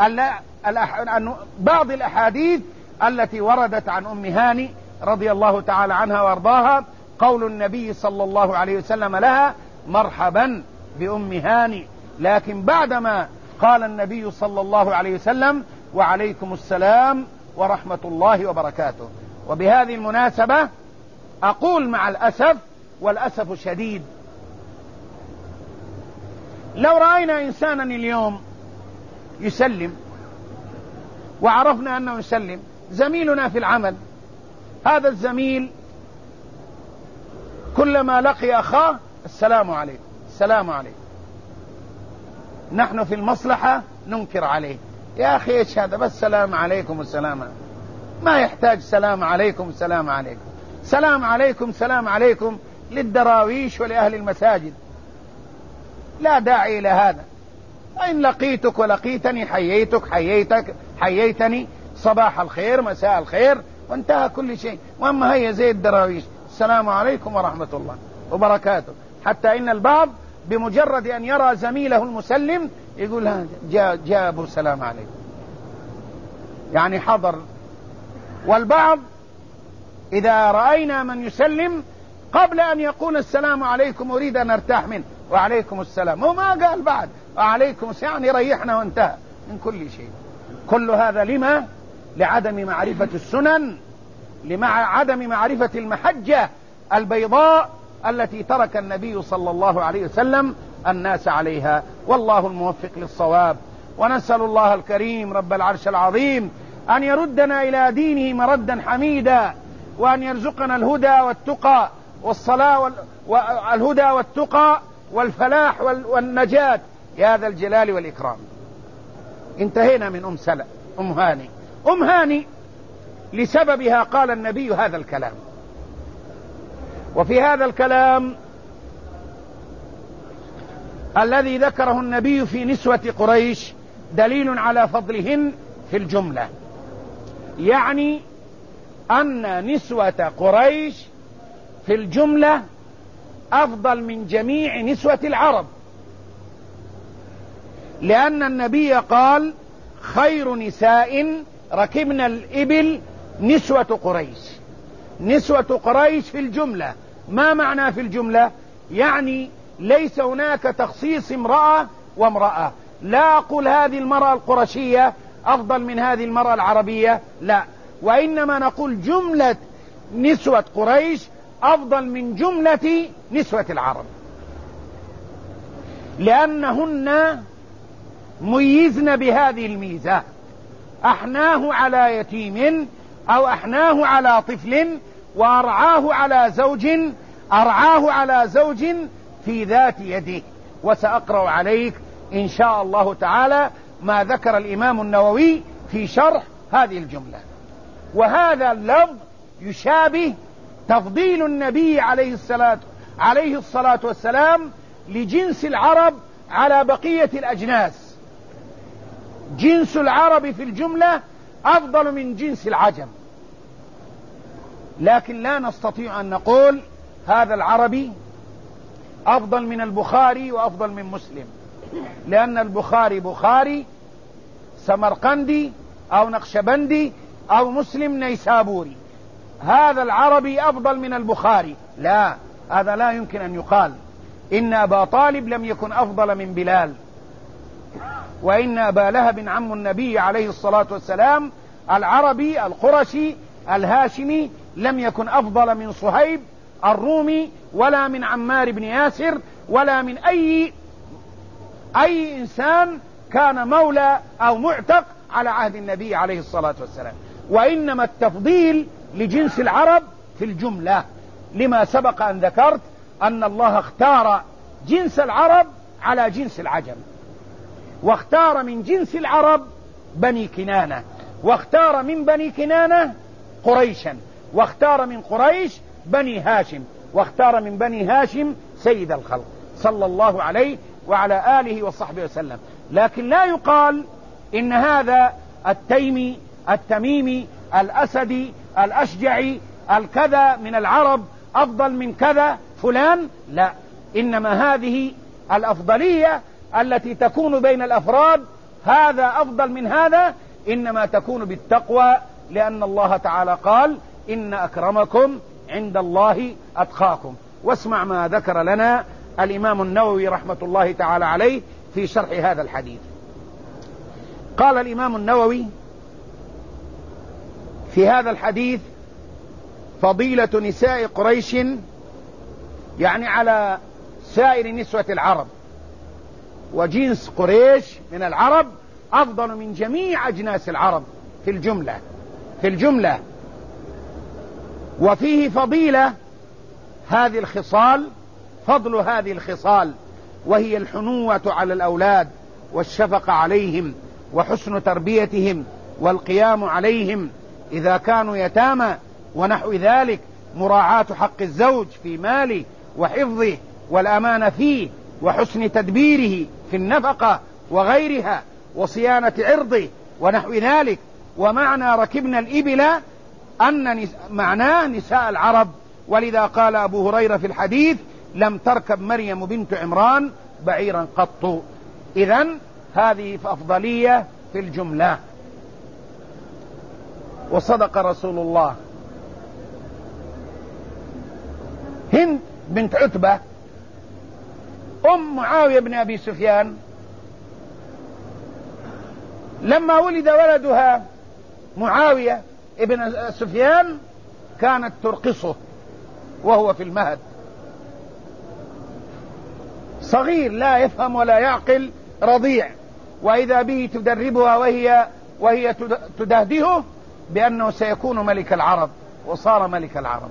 بعض الأحاديث التي وردت عن أم هاني رضي الله تعالى عنها وأرضاها قول النبي صلى الله عليه وسلم لها: مرحبا بأم هاني. لكن بعدما قال النبي صلى الله عليه وسلم: وعليكم السلام ورحمة الله وبركاته. وبهذه المناسبة أقول مع الأسف، والأسف شديد، لو رأينا إنسانا اليوم يسلم وعرفنا أنه يسلم، زميلنا في العمل، هذا الزميل كلما لقي أخاه: السلام عليكم السلام عليكم. نحن في المصلحة ننكر عليه: يا أخي إيش هذا، بس سلام عليكم والسلام عليكم. ما يحتاج سلام عليكم سلام عليكم. سلام عليكم سلام عليكم للدراويش ولأهل المساجد، لا داعي إلى هذا. وإن لقيتك ولقيتني حييتك حييتك حييتني، صباح الخير مساء الخير، وانتهى كل شيء. وأما هي زي الدراويش: السلام عليكم ورحمة الله وبركاته. حتى إن البعض بمجرد أن يرى زميله المسلم يقول: جاء جاء أبو السلام عليكم، يعني حضر. والبعض إذا رأينا من يسلم قبل أن يقول السلام عليكم أريد أن أرتاح منه، وعليكم السلام، وما قال بعد وعليكم السلام، يعني ريحنا وانتهى من كل شيء. كل هذا لما؟ لعدم معرفة السنن، لعدم معرفة المحجة البيضاء التي ترك النبي صلى الله عليه وسلم الناس عليها. والله الموفق للصواب. ونسأل الله الكريم رب العرش العظيم أن يردنا إلى دينه مردا حميدا، وأن يرزقنا الهدى والتقى والصلاة والهدى والتقى والفلاح والنجاة يا ذا الجلال والإكرام. انتهينا من أم سلمة. أم هاني أم هاني لسببها قال النبي هذا الكلام. وفي هذا الكلام الذي ذكره النبي في نسوة قريش دليل على فضلهن في الجملة، يعني أن نسوة قريش في الجملة أفضل من جميع نسوة العرب، لأن النبي قال خير نساء ركبنا الإبل نسوة قريش. نسوة قريش في الجملة. ما معنى في الجملة؟ يعني ليس هناك تخصيص امرأة وامرأة. لا أقول هذه المرأة القرشية أفضل من هذه المرأة العربية، لا، وإنما نقول جملة نسوة قريش أفضل من جملة نسوة العرب، لأنهن ميزن بهذه الميزة. أحناه على يتيم أو أحناه على طفل، وأرعاه على زوج أرعاه على زوج في ذات يده. وسأقرأ عليك إن شاء الله تعالى ما ذكر الإمام النووي في شرح هذه الجملة. وهذا اللفظ يشابه تفضيل النبي عليه الصلاة عليه الصلاة والسلام لجنس العرب على بقية الأجناس. جنس العرب في الجملة أفضل من جنس العجم، لكن لا نستطيع أن نقول هذا العربي أفضل من البخاري وأفضل من مسلم، لأن البخاري بخاري سمرقندي أو نقشبندي أو مسلم نيسابوري. هذا العربي أفضل من البخاري، لا، هذا لا يمكن أن يقال. إن أبا طالب لم يكن أفضل من بلال، وإن أبا لهب عم النبي عليه الصلاة والسلام العربي القرشي الهاشمي لم يكن أفضل من صهيب الرومي، ولا من عمار بن ياسر، ولا من أي أي إنسان كان مولى أو معتق على عهد النبي عليه الصلاة والسلام. وإنما التفضيل لجنس العرب في الجملة، لما سبق أن ذكرت أن الله اختار جنس العرب على جنس العجم، واختار من جنس العرب بني كنانة، واختار من بني كنانة قريشا، واختار من قريش بني هاشم، واختار من بني هاشم سيد الخلق صلى الله عليه وعلى آله وصحبه وسلم. لكن لا يقال إن هذا التيمي التميمي الأسدي الأشجعي الكذا من العرب أفضل من كذا فلان، لا، إنما هذه الأفضلية التي تكون بين الأفراد، هذا أفضل من هذا، إنما تكون بالتقوى، لأن الله تعالى قال إن أكرمكم عند الله أتقاكم. واسمع ما ذكر لنا الإمام النووي رحمة الله تعالى عليه في شرح هذا الحديث. قال الإمام النووي في هذا الحديث فضيلة نساء قريش، يعني على سائر نسوة العرب، وجنس قريش من العرب أفضل من جميع أجناس العرب في الجملة في الجملة وفيه فضيلة هذه الخصال، فضل هذه الخصال، وهي الحنوة على الأولاد والشفقة عليهم وحسن تربيتهم والقيام عليهم إذا كانوا يتامى ونحو ذلك، مراعاة حق الزوج في ماله وحفظه والأمانة فيه وحسن تدبيره في النفقة وغيرها وصيانة عرضه ونحو ذلك. ومعنى ركبنا الإبل أن معناه نساء العرب، ولذا قال أبو هريرة في الحديث لم تركب مريم بنت عمران بعيرا قط. إذن هذه أفضلية في الجملة. وصدق رسول الله هند بنت عتبة أم معاوية بن أبي سفيان لما ولد ولدها معاوية ابن سفيان كانت ترقصه وهو في المهد، صغير لا يفهم ولا يعقل رضيع، وإذا به تدربها وهي وهي تدهدهه بأنه سيكون ملك العرب، وصار ملك العرب.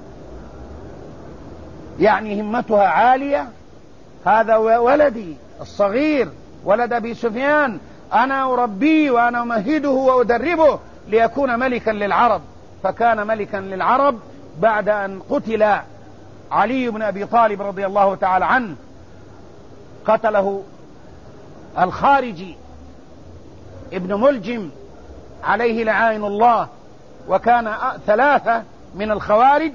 يعني همتها عالية، هذا ولدي الصغير ولد أبي سفيان، أنا أربيه وأنا أمهده وأدربه ليكون ملكا للعرب. فكان ملكا للعرب بعد أن قتل علي بن أبي طالب رضي الله تعالى عنه، قتله الخارجي ابن ملجم عليه لعائن الله، وكان ثلاثة من الخوارج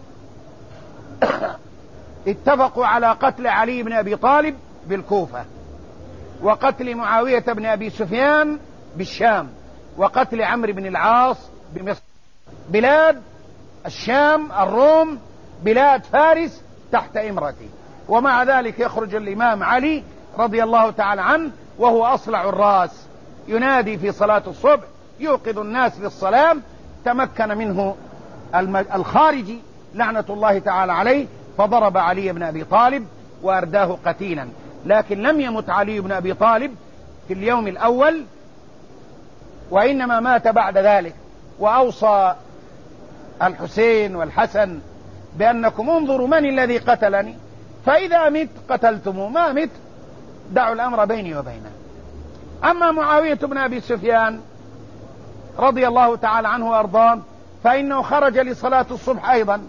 اتفقوا على قتل علي بن أبي طالب بالكوفة، وقتل معاوية بن أبي سفيان بالشام، وقتل عمرو بن العاص بمصر. بلاد الشام الروم بلاد فارس تحت إمرته، ومع ذلك يخرج الإمام علي رضي الله تعالى عنه وهو أصلع الرأس ينادي في صلاة الصبح يوقظ الناس للصلاة. تمكن منه الخارجي لعنة الله تعالى عليه فضرب علي بن أبي طالب وأرداه قتيلا، لكن لم يمت علي بن أبي طالب في اليوم الأول، وإنما مات بعد ذلك. وأوصى الحسين والحسن بأنكم انظروا من الذي قتلني، فإذا مت قتلتموه، ما مت دعوا الأمر بيني وبينه. أما معاوية بن أبي سفيان رضي الله تعالى عنه وأرضاه فإنه خرج لصلاة الصبح أيضا،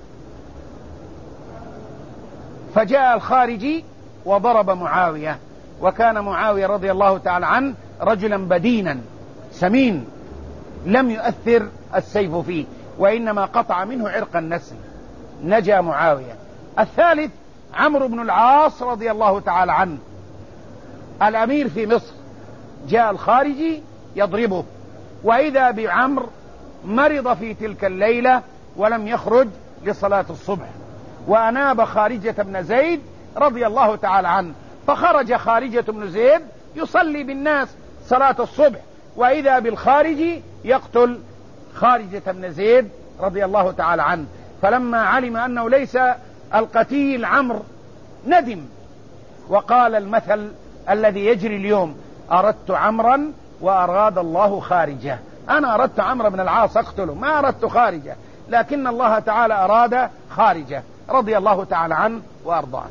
فجاء الخارجي وضرب معاوية، وكان معاوية رضي الله تعالى عنه رجلا بدينا سمين لم يؤثر السيف فيه، وإنما قطع منه عرق النسل، نجا معاوية. الثالث عمرو بن العاص رضي الله تعالى عنه الأمير في مصر، جاء الخارجي يضربه، وإذا بعمر مرض في تلك الليلة ولم يخرج لصلاة الصبح، وأناب خارجة بن زيد رضي الله تعالى عنه، فخرج خارجة بن زيد يصلي بالناس صلاة الصبح، وإذا بالخارجي يقتل خارجة بن زيد رضي الله تعالى عنه. فلما علم أنه ليس القتيل عمرو ندم، وقال المثل الذي يجري اليوم: أردت عمرا وأراد الله خارجه. أنا أردت عمرو بن العاص أقتله، ما أردت خارجه، لكن الله تعالى أراد خارجه رضي الله تعالى عنه وأرضاه.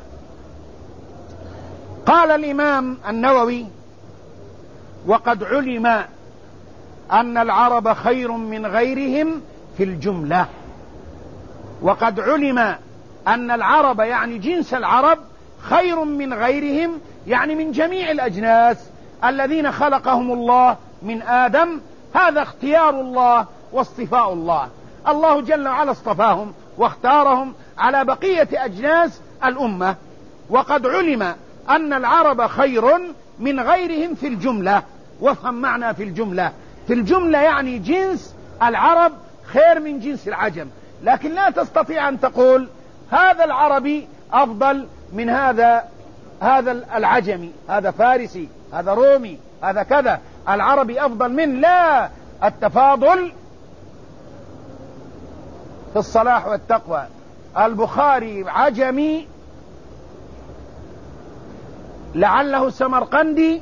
قال الإمام النووي: وقد علم أن العرب خير من غيرهم في الجملة. وقد علم أن العرب يعني جنس العرب خير من غيرهم، يعني من جميع الأجناس الذين خلقهم الله من آدم، هذا اختيار الله واصطفاء الله. الله جل وعلا اصطفاهم واختارهم على بقية أجناس الأمة. وقد علم أن العرب خير من غيرهم في الجملة. وافهم معنى في الجملة. في الجملة يعني جنس العرب خير من جنس العجم، لكن لا تستطيع أن تقول هذا العربي أفضل من هذا هذا العجمي، هذا فارسي، هذا رومي، هذا كذا، العربي أفضل من. لا، التفاضل في الصلاح والتقوى. البخاري عجمي لعله سمرقندي،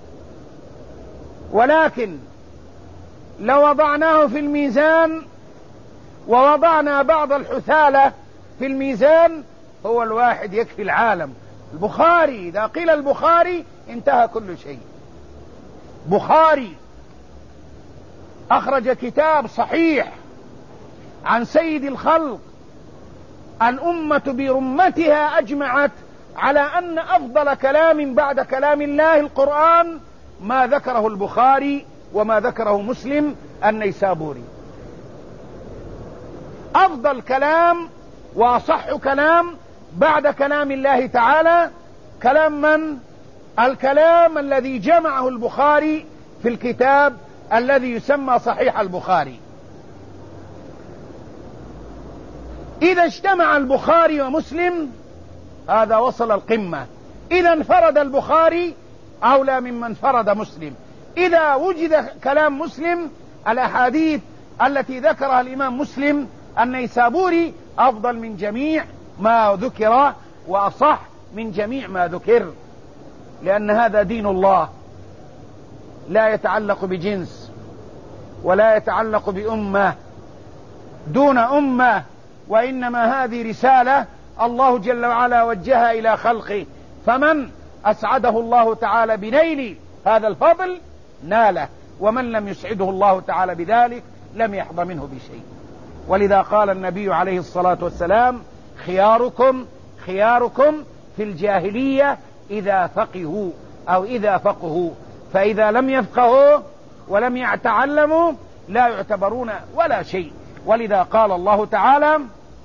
ولكن لو وضعناه في الميزان ووضعنا بعض الحثالة في الميزان هو الواحد يكفي العالم. البخاري إذا قيل البخاري انتهى كل شيء. بخاري أخرج كتاب صحيح عن سيد الخلق، الأمة برمتها أجمعت على أن أفضل كلام بعد كلام الله القرآن ما ذكره البخاري وما ذكره مسلم النيسابوري. أفضل كلام وأصح كلام بعد كلام الله تعالى كلام من؟ الكلام الذي جمعه البخاري في الكتاب الذي يسمى صحيح البخاري. إذا اجتمع البخاري ومسلم هذا وصل القمة، إذا انفرد البخاري أولى ممن انفرد مسلم. إذا وجد كلام مسلم، الأحاديث التي ذكرها الإمام مسلم النيسابوري أفضل من جميع ما ذكر وأصح من جميع ما ذكر، لأن هذا دين الله لا يتعلق بجنس ولا يتعلق بأمة دون أمة، وإنما هذه رسالة الله جل وعلا وجهها إلى خلقه، فمن أسعده الله تعالى بنيل هذا الفضل ناله، ومن لم يسعده الله تعالى بذلك لم يحظى منه بشيء. ولذا قال النبي عليه الصلاة والسلام: خياركم خياركم في الجاهلية إذا فقهوا أو إذا فقهوا، فإذا لم يفقهوا ولم يتعلموا لا يعتبرون ولا شيء. ولذا قال الله تعالى: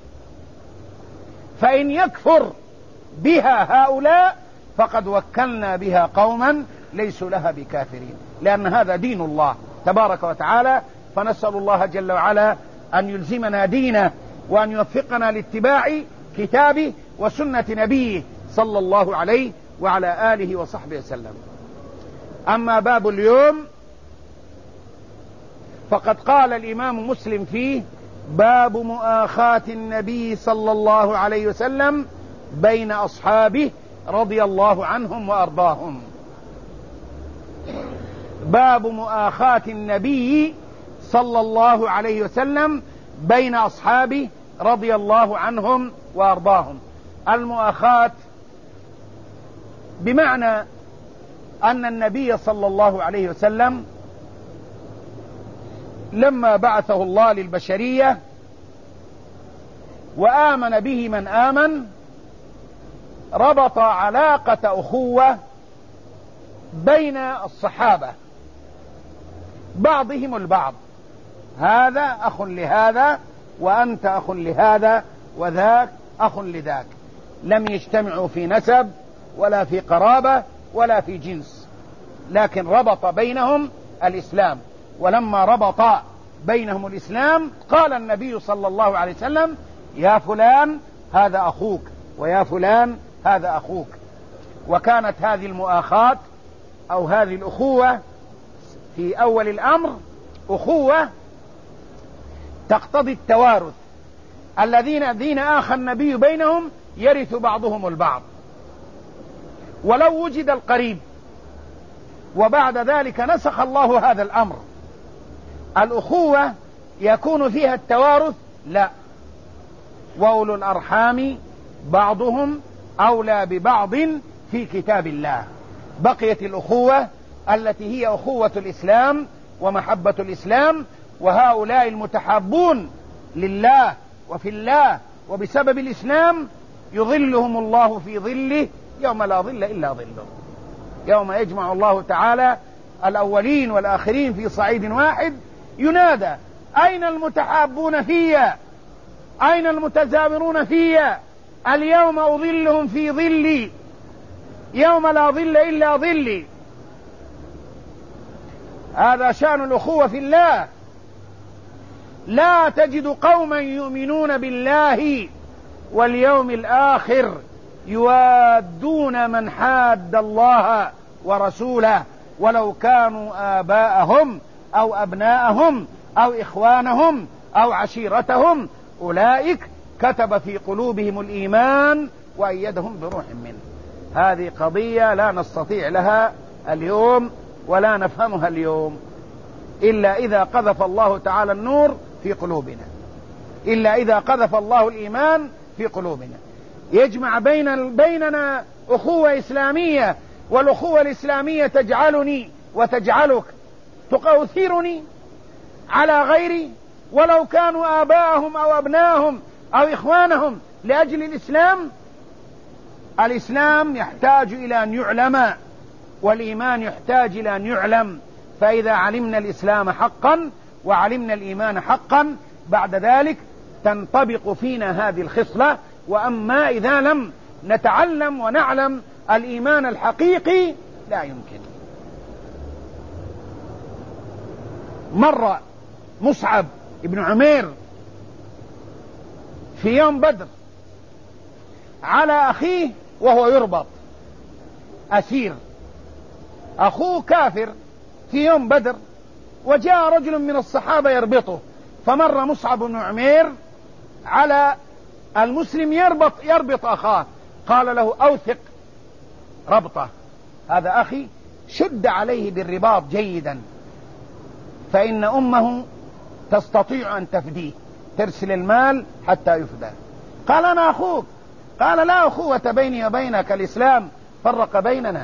فإن يكفر بها هؤلاء فقد وكلنا بها قوما ليسوا لها بكافرين، لأن هذا دين الله تبارك وتعالى. فنسأل الله جل وعلا أن يلزمنا دينه، وأن يوفقنا لاتباع كتابه وسنة نبيه صلى الله عليه وعلى آله وصحبه وسلم. أما باب اليوم فقد قال الإمام مسلم فيه: باب مؤاخاة النبي صلى الله عليه وسلم بين أصحابه رضي الله عنهم وأرضاهم. باب مؤاخاة النبي صلى الله عليه وسلم بين أصحابه رضي الله عنهم وأرضاهم. المؤاخاة بمعنى أن النبي صلى الله عليه وسلم لما بعثه الله للبشرية وآمن به من آمن، ربط علاقة أخوة بين الصحابة بعضهم البعض، هذا أخ لهذا وأنت أخ لهذا وذاك أخ لذاك، لم يجتمعوا في نسب ولا في قرابة ولا في جنس، لكن ربط بينهم الإسلام. ولما ربط بينهم الإسلام قال النبي صلى الله عليه وسلم: يا فلان هذا أخوك، ويا فلان هذا أخوك. وكانت هذه المؤاخاة أو هذه الأخوة في أول الأمر أخوة تقتضي التوارث، الذين الذين آخى النبي بينهم يرث بعضهم البعض، ولو وجد القريب. وبعد ذلك نسخ الله هذا الأمر. الأخوة يكون فيها التوارث؟ لا. وأولو الأرحام بعضهم أولى ببعض في كتاب الله. بقيت الأخوة التي هي أخوة الإسلام ومحبة الإسلام، وهؤلاء المتحابون لله وفي الله وبسبب الإسلام يظلهم الله في ظله يوم لا ظل إلا ظله، يوم يجمع الله تعالى الأولين والآخرين في صعيد واحد، ينادى: أين المتحابون فيا؟ أين المتزاورون فيا؟ اليوم أظلهم في ظلي يوم لا ظل إلا ظلي. هذا شأن الأخوة في الله. لا تجد قوما يؤمنون بالله واليوم الآخر يوادون من حاد الله ورسوله ولو كانوا آباءهم أو أبناءهم أو إخوانهم أو عشيرتهم، أولئك كتب في قلوبهم الإيمان وأيدهم بروح منه. هذه قضية لا نستطيع لها اليوم ولا نفهمها اليوم إلا إذا قذف الله تعالى النور في قلوبنا، إلا إذا قذف الله الإيمان في قلوبنا، يجمع بين بيننا أخوة إسلامية، والأخوة الإسلامية تجعلني وتجعلك، تؤثرني على غيري ولو كانوا آباءهم أو أبناءهم أو إخوانهم لأجل الإسلام. الإسلام يحتاج إلى أن يعلم، والإيمان يحتاج إلى أن يعلم. فإذا علمنا الإسلام حقا وعلمنا الإيمان حقا بعد ذلك تنطبق فينا هذه الخصلة. وأما إذا لم نتعلم ونعلم الإيمان الحقيقي لا يمكن. مر مصعب بن عمير في يوم بدر على أخيه وهو يربط أسير، أخوه كافر في يوم بدر، وجاء رجل من الصحابة يربطه، فمر مصعب بن عمير على المسلم يربط يربط أخاه، قال له أوثق ربطه، هذا أخي، شد عليه بالرباط جيدا، فإن أمه تستطيع أن تفديه، ترسل المال حتى يفدى. قال أنا أخوك، قال لا أخوة بيني وبينك، الإسلام فرق بيننا،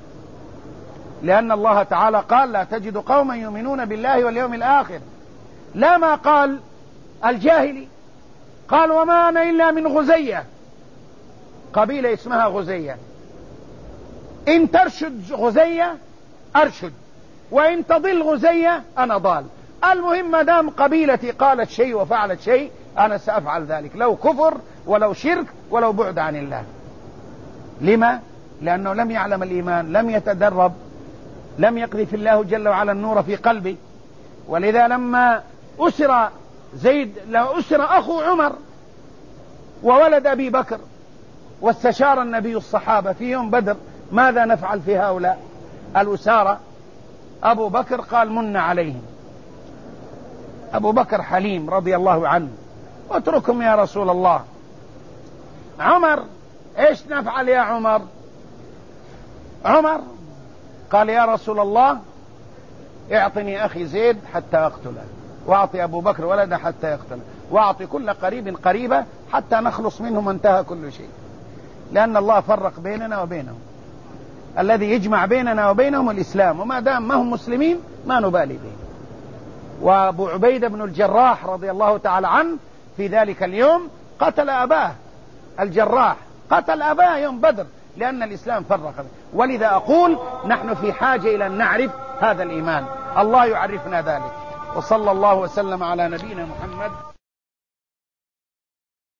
لأن الله تعالى قال لا تجد قوما يؤمنون بالله واليوم الآخر، لا ما قال الجاهلي، قال وما أنا إلا من غزية، قبيلة اسمها غزية، إن ترشد غزية أرشد، وإن تضل غزية أنا ضال، المهم ما دام قبيلتي قالت شيء وفعلت شيء أنا سأفعل ذلك، لو كفر ولو شرك ولو بعد عن الله. لما؟ لأنه لم يعلم الإيمان، لم يتدرب، لم يقذف الله جل وعلا النور في قلبه. ولذا لما أسر زيد، لو أسر أخو عمر وولد أبي بكر، واستشار النبي الصحابة في يوم بدر ماذا نفعل في هؤلاء الأسارة، أبو بكر قال من عليهم، أبو بكر حليم رضي الله عنه، اتركهم يا رسول الله. عمر ايش نفعل يا عمر؟ عمر قال يا رسول الله اعطني أخي زيد حتى أقتله، واعطي أبو بكر ولده حتى يقتله، واعطي كل قريب قريبة حتى نخلص منهم، انتهى كل شيء، لأن الله فرق بيننا وبينهم، الذي يجمع بيننا وبينهم الإسلام، وما دام ما هم مسلمين ما نبالي به. وأبو عبيدة بن الجراح رضي الله تعالى عنه في ذلك اليوم قتل أباه الجراح، قتل أباه يوم بدر، لأن الإسلام فرق. ولذا أقول نحن في حاجة إلى أن نعرف هذا الإيمان، الله يعرفنا ذلك. وصلى الله وسلم على نبينا محمد.